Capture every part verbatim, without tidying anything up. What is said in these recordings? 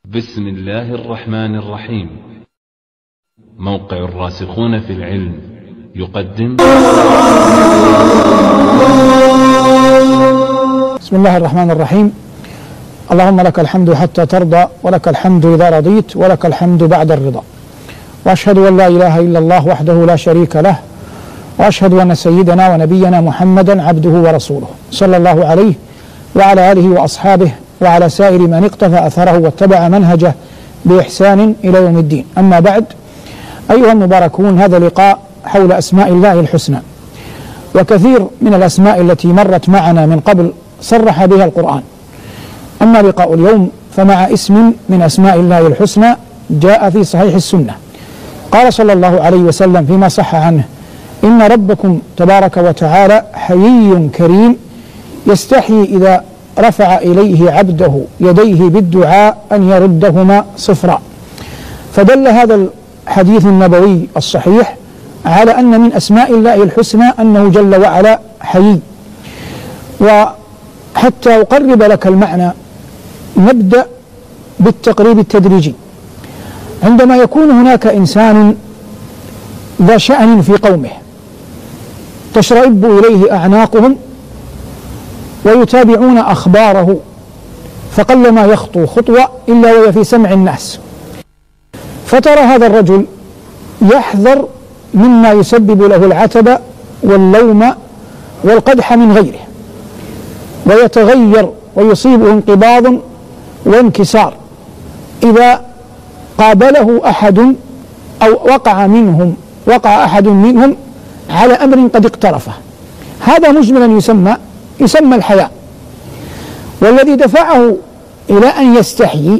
بسم الله الرحمن الرحيم. موقع الراسخون في العلم يقدم. بسم الله الرحمن الرحيم. اللهم لك الحمد حتى ترضى، ولك الحمد إذا رضيت، ولك الحمد بعد الرضا. وأشهد أن لا إله إلا الله وحده لا شريك له، وأشهد أن سيدنا ونبينا محمدا عبده ورسوله، صلى الله عليه وعلى آله وأصحابه وعلى سائر من اقتفى أثره واتبع منهجه بإحسان إلى يوم الدين. أما بعد، أيها المباركون، هذا لقاء حول أسماء الله الحسنى، وكثير من الأسماء التي مرت معنا من قبل صرح بها القرآن. أما لقاء اليوم فمع اسم من أسماء الله الحسنى جاء في صحيح السنة. قال صلى الله عليه وسلم فيما صح عنه: إن ربكم تبارك وتعالى حيي كريم يستحيي إذا رفع إليه عبده يديه بالدعاء أن يردهما صفرا. فدل هذا الحديث النبوي الصحيح على أن من أسماء الله الحسنى أنه جل وعلا حيي. وحتى أقرب لك المعنى نبدأ بالتقريب التدريجي. عندما يكون هناك إنسان ذا شأن في قومه تشرئب إليه أعناقهم ويتابعون أخباره، فقلما يخطو خطوة إلا وهي في سمع الناس، فترى هذا الرجل يحذر مما يسبب له العتب واللوم والقدح من غيره، ويتغير ويصيبه انقباض وانكسار إذا قابله أحد أو وقع منهم وقع أحد منهم على أمر قد اقترفه. هذا مجملا يسمى يسمى الحياء. والذي دفعه إلى أن يستحيي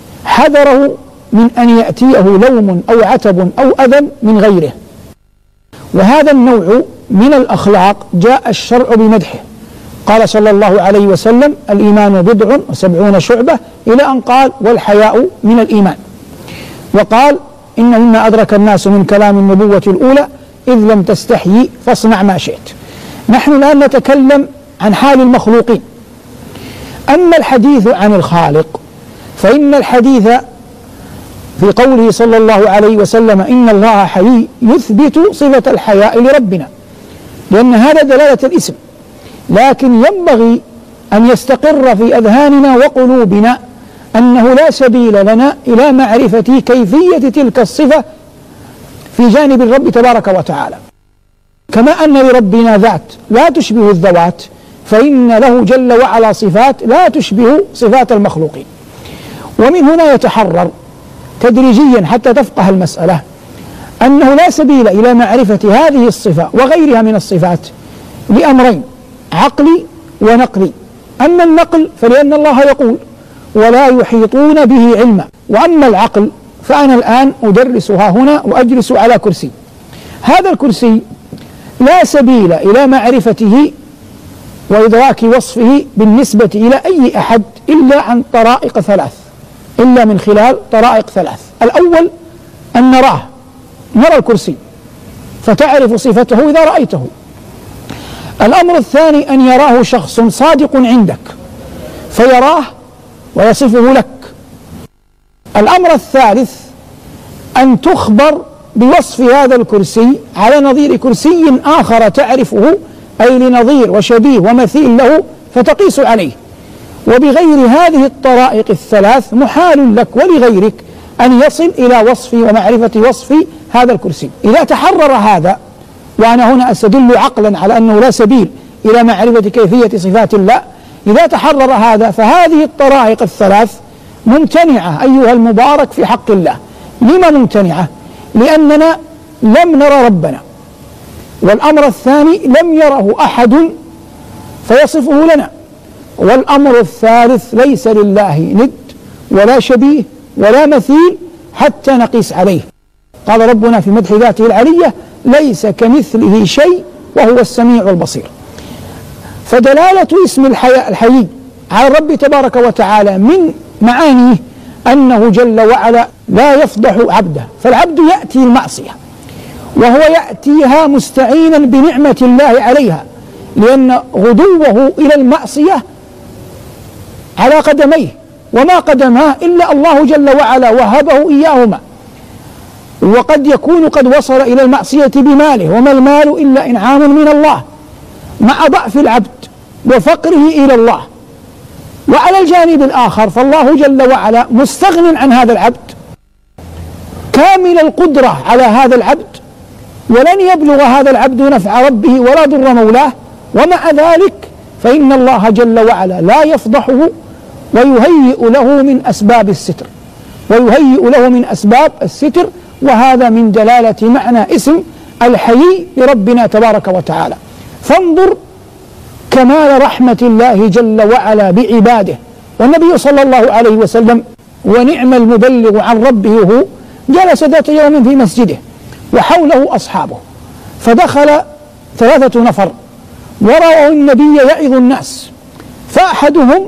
حذره من أن يأتيه لوم أو عتب أو أذى من غيره. وهذا النوع من الأخلاق جاء الشرع بمدحه. قال صلى الله عليه وسلم: الإيمان بضع وسبعون شعبة، إلى أن قال: والحياء من الإيمان. وقال: إن مما أدرك الناس من كلام النبوة الأولى: إذ لم تستحيي فاصنع ما شئت. نحن الآن نتكلم عن حال المخلوقين. أما الحديث عن الخالق فإن الحديث في قوله صلى الله عليه وسلم: إن الله حيي، يثبت صفة الحياء لربنا، لأن هذا دلالة الاسم. لكن ينبغي أن يستقر في أذهاننا وقلوبنا أنه لا سبيل لنا إلى معرفة كيفية تلك الصفة في جانب الرب تبارك وتعالى. كما أن لربنا ذات لا تشبه الذوات، فإن له جل وعلا صفات لا تشبه صفات المخلوقين. ومن هنا يتحرر تدريجيا حتى تفقه المسألة أنه لا سبيل إلى معرفة هذه الصفة وغيرها من الصفات لأمرين: عقلي ونقلي. أما النقل فلأن الله يقول: ولا يحيطون به علما. وأما العقل فأنا الآن أدرسها هنا وأجلس على كرسي. هذا الكرسي لا سبيل إلى معرفته وإدراك وصفه بالنسبة إلى أي أحد إلا عن طرائق ثلاث، إلا من خلال طرائق ثلاث. الأول أن نراه، نرى الكرسي فتعرف صفته إذا رأيته. الأمر الثاني أن يراه شخص صادق عندك فيراه ويصفه لك. الأمر الثالث أن تخبر بوصف هذا الكرسي على نظير كرسي آخر تعرفه، أي لنظير وشبيه ومثيل له فتقيس عليه. وبغير هذه الطرائق الثلاث محال لك ولغيرك أن يصل إلى وصف ومعرفة وصف هذا الكرسي. إذا تحرر هذا، وأنا هنا أستدل عقلا على أنه لا سبيل إلى معرفة كيفية صفات الله، إذا تحرر هذا فهذه الطرائق الثلاث ممتنعة أيها المبارك في حق الله. لما ممتنعة؟ لأننا لم نرى ربنا، والأمر الثاني لم يره أحد فيصفه لنا، والأمر الثالث ليس لله ند ولا شبيه ولا مثيل حتى نقيس عليه. قال ربنا في مدح ذاته العلية: ليس كمثله شيء وهو السميع البصير. فدلالة اسم الحياء الحيي على الرب تبارك وتعالى من معانيه أنه جل وعلا لا يفضح عبده. فالعبد يأتي المعصية وهو يأتيها مستعينا بنعمة الله عليها، لأن غدوه إلى المعصية على قدميه وما قدماه إلا الله جل وعلا وهبه إياهما. وقد يكون قد وصل إلى المعصية بماله، وما المال إلا إنعام من الله، مع ضعف العبد وفقره إلى الله. وعلى الجانب الآخر فالله جل وعلا مستغن عن هذا العبد، كامل القدرة على هذا العبد، ولن يبلغ هذا العبد نفع ربه ولا ضر مولاه، ومع ذلك فإن الله جل وعلا لا يفضحه ويهيئ له من أسباب الستر ويهيئ له من أسباب الستر وهذا من دلالة معنى اسم الحيي لربنا تبارك وتعالى. فانظر كمال رحمة الله جل وعلا بعباده. والنبي صلى الله عليه وسلم ونعم المبلغ عن ربه هو جلس ذات يوم في مسجده وحوله أصحابه، فدخل ثلاثة نفر ورأوا النبي يعظ الناس، فأحدهم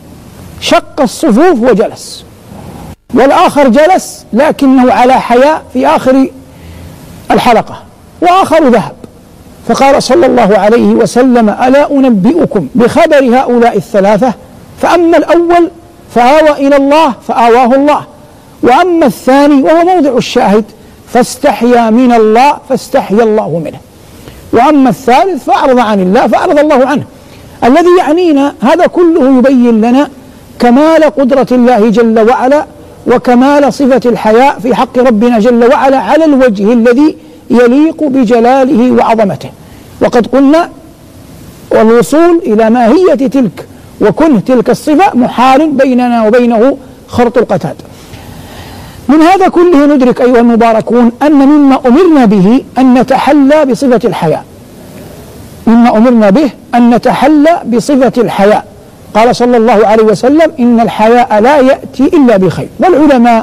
شق الصفوف وجلس، والآخر جلس لكنه على حياء في آخر الحلقة، وآخر ذهب. فقال صلى الله عليه وسلم: ألا أنبئكم بخبر هؤلاء الثلاثة؟ فأما الأول فآوى إلى الله فآواه الله، وأما الثاني وهو موضع الشاهد فاستحيا من الله فاستحيا الله منه، وأما الثالث فأعرض عن الله فأعرض الله عنه. الذي يعنينا هذا كله يبين لنا كمال قدرة الله جل وعلا وكمال صفة الحياء في حق ربنا جل وعلا على الوجه الذي يليق بجلاله وعظمته. وقد قلنا والوصول إلى ماهية تلك وكنه تلك الصفة محال بيننا وبينه خرط القتاد. من هذا كله ندرك أيها المباركون أن مما أمرنا به أن نتحلى بصفة الحياء، مما أمرنا به أن نتحلى بصفة الحياء. قال صلى الله عليه وسلم: إن الحياء لا يأتي إلا بخير. والعلماء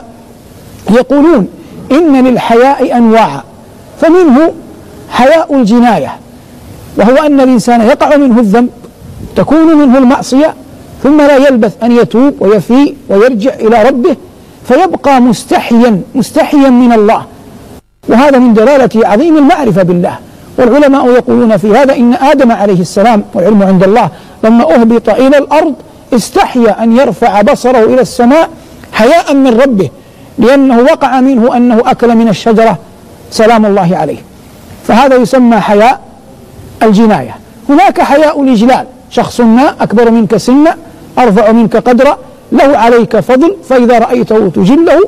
يقولون إن للحياء أنواعا، فمنه حياء الجناية، وهو أن الإنسان يقع منه الذنب تكون منه المعصية ثم لا يلبث أن يتوب ويفيء ويرجع إلى ربه فيبقى مستحيا مستحيا من الله، وهذا من دلالة عظيم المعرفة بالله. والعلماء يقولون في هذا إن آدم عليه السلام والعلم عند الله لما أهبط إلى الأرض استحيا أن يرفع بصره إلى السماء حياء من ربه، لأنه وقع منه أنه أكل من الشجرة سلام الله عليه، فهذا يسمى حياء الجناية. هناك حياء الإجلال، شخص ما أكبر منك سنا أرفع منك قدرا له عليك فضل فإذا رأيته تجله،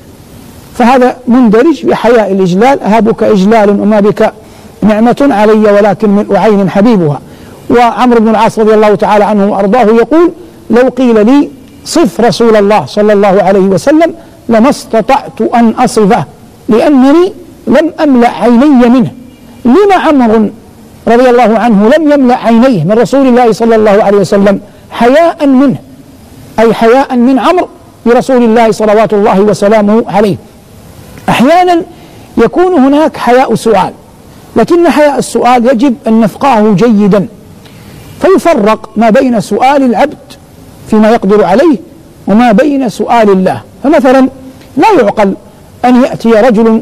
فهذا مندرج بحياء الإجلال. أهابك إجلال وما بك نعمة علي ولكن ملء عين حبيبها. وعمرو بن العاص رضي الله تعالى عنه وأرضاه يقول: لو قيل لي صف رسول الله صلى الله عليه وسلم لما استطعت أن أصفه لأنني لم أملأ عيني منه. لما عمرو رضي الله عنه لم يملأ عينيه من رسول الله صلى الله عليه وسلم؟ حياء منه، أي حياء من عمرو برسول الله صلوات الله وسلامه عليه. أحيانا يكون هناك حياء سؤال، لكن حياء السؤال يجب أن نفقهه جيدا، فيفرق ما بين سؤال العبد فيما يقدر عليه وما بين سؤال الله. فمثلا لا يعقل أن يأتي رجل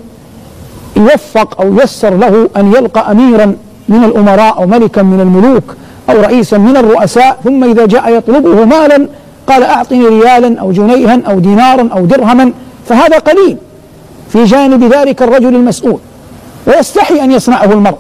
يوفق أو يسر له أن يلقى أميرا من الأمراء أو ملكا من الملوك أو رئيسا من الرؤساء، ثم إذا جاء يطلبه مالا قال: أعطني ريالا أو جنيها أو دينارا أو درهما، فهذا قليل في جانب ذلك الرجل المسؤول ويستحي أن يصنعه المرء.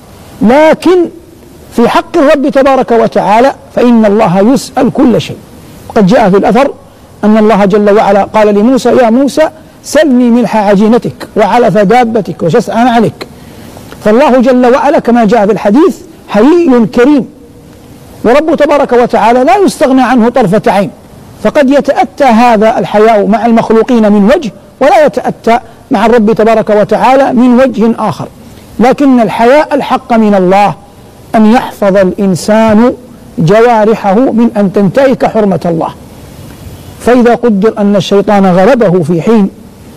لكن في حق الرب تبارك وتعالى فإن الله يسأل كل شيء. قد جاء في الأثر أن الله جل وعلا قال لموسى: يا موسى سلني ملح عجينتك وعلف دابتك وشسع نعلك. فالله جل وعلا كما جاء في الحديث حيي كريم، ورب تبارك وتعالى لا يستغنى عنه طرفة عين، فقد يتأتى هذا الحياء مع المخلوقين من وجه ولا يتأتى مع الرب تبارك وتعالى من وجه آخر. لكن الحياء الحق من الله أن يحفظ الإنسان جوارحه من أن تنتهك حرمة الله. فإذا قدر أن الشيطان غلبه في حين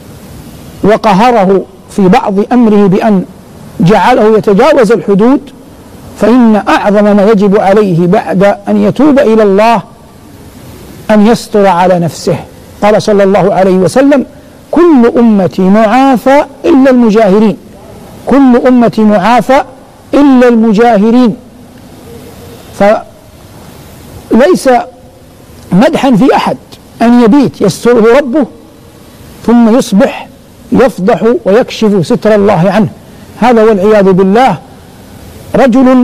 وقهره في بعض أمره بأن جعله يتجاوز الحدود، فإن أعظم ما يجب عليه بعد أن يتوب إلى الله أن يستر على نفسه. قال صلى الله عليه وسلم: كل أمتي معافى إلا المجاهرين، كل أمتي معافى إلا المجاهرين. فليس مدحا في أحد أن يبيت يستره ربه ثم يصبح يفضح ويكشف ستر الله عنه. هذا والعياذ بالله رجل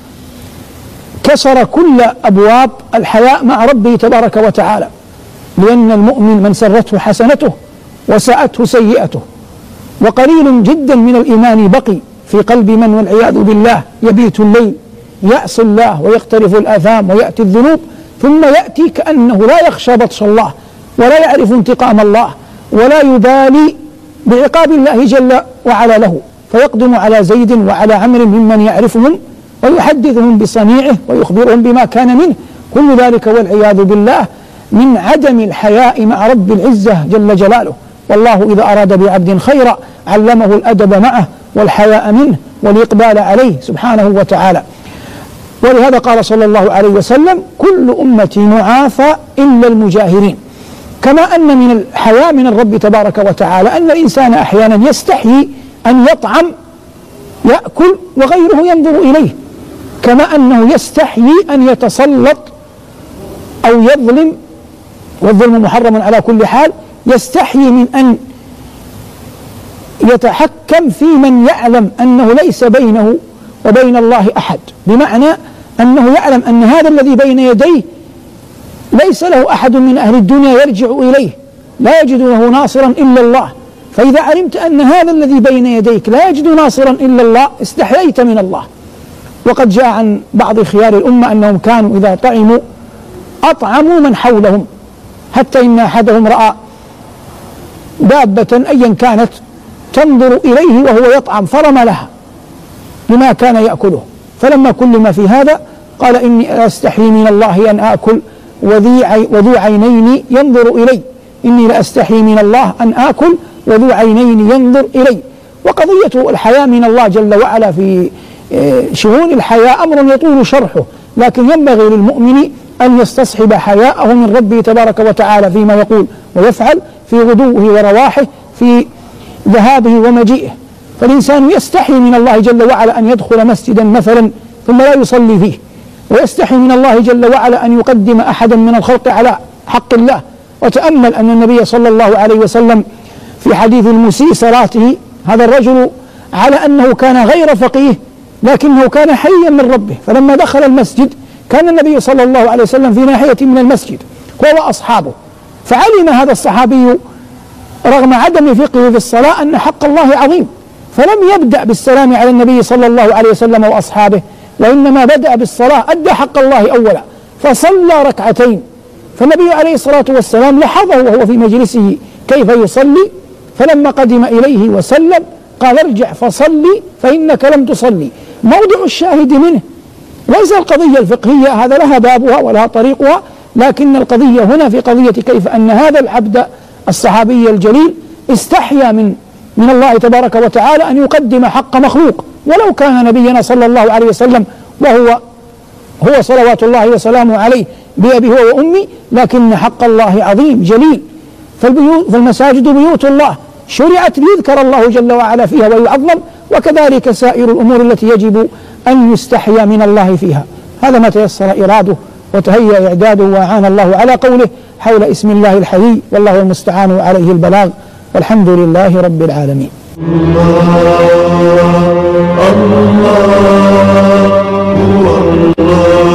كسر كل أبواب الحياء مع ربه تبارك وتعالى، لأن المؤمن من سرته حسنته وساءته سيئته، وقليل جدا من الإيمان بقي في قلب من والعياذ بالله يبيت الليل يعصي الله ويقترف الآثام ويأتي الذنوب، ثم يأتي كأنه لا يخشى بطش الله ولا يعرف انتقام الله ولا يبالي بعقاب الله جل وعلا له، فيقدم على زيد وعلى عمرو ممن يعرفهم ويحدثهم بصنيعه ويخبرهم بما كان منه. كل ذلك والعياذ بالله من عدم الحياء مع رب العزة جل جلاله. والله إذا أراد بعبد خيرا علمه الأدب معه والحياء منه والإقبال عليه سبحانه وتعالى. ولهذا قال صلى الله عليه وسلم: كل أمتي معافى إلا المجاهرين. كما أن من الحياء من الرب تبارك وتعالى أن الإنسان أحيانا يستحيي أن يطعم يأكل وغيره ينظر إليه، كما أنه يستحيي أن يتسلط أو يظلم، والظلم محرم على كل حال، يستحيي من أن يتحكم في من يعلم أنه ليس بينه وبين الله أحد، بمعنى أنه يعلم أن هذا الذي بين يديه ليس له أحد من أهل الدنيا يرجع إليه، لا يجد له ناصرا إلا الله. فإذا علمت أن هذا الذي بين يديك لا يجد ناصرا إلا الله استحييت من الله. وقد جاء عن بعض خيار الأمة أنهم كانوا إذا طعموا أطعموا من حولهم، حتى إن أحدهم رأى دابة أيا كانت تنظر إليه وهو يطعم فرمى لها لما كان يأكله، فلما كلم في هذا قال: إني أستحي من الله أن آكل وذو عينين ينظر إلي، إني لأستحي من الله أن آكل وذو عينين ينظر إلي. وقضية الحياء من الله جل وعلا في شؤون الحياء أمر يطول شرحه، لكن ينبغي للمؤمن أن يستصحب حياءه من ربه تبارك وتعالى فيما يقول ويفعل، في غدوه ورواحه، في ذهابه ومجيئه. فالإنسان يستحي من الله جل وعلا أن يدخل مسجدا مثلا ثم لا يصلي فيه، ويستحي من الله جل وعلا أن يقدم أحدا من الخلق على حق الله. وتأمل أن النبي صلى الله عليه وسلم في حديث المسيء صلاته، هذا الرجل على أنه كان غير فقيه لكنه كان حيا من ربه، فلما دخل المسجد كان النبي صلى الله عليه وسلم في ناحية من المسجد هو وأصحابه، فعلم هذا الصحابي رغم عدم فقهه في الصلاة أن حق الله عظيم، فلم يبدأ بالسلام على النبي صلى الله عليه وسلم وأصحابه، وإنما بدأ بالصلاة، أدى حق الله أولا فصلى ركعتين. فالنبي عليه الصلاة والسلام لحظه وهو في مجلسه كيف يصلي، فلما قدم إليه وسلم قال: ارجع فصلي فإنك لم تصلي. موضع الشاهد منه ليس القضية الفقهية، هذا لها بابها ولها طريقها، لكن القضية هنا في قضية كيف أن هذا العبد الصحابي الجليل استحيا من من الله تبارك وتعالى أن يقدم حق مخلوق، ولو كان نبينا صلى الله عليه وسلم وهو هو صلوات الله وسلامه عليه بأبي هو وأمي، لكن حق الله عظيم جليل. فالمساجد بيوت الله شرعت ليذكر الله جل وعلا فيها ويعظم، وكذلك سائر الأمور التي يجب أن يستحيا من الله فيها. هذا ما تيسر إراده وتهيأ إعداده وأعان الله على قوله حول اسم الله الحي، والله المستعان وعليه البلاغ، والحمد لله رب العالمين. الله الله هو الله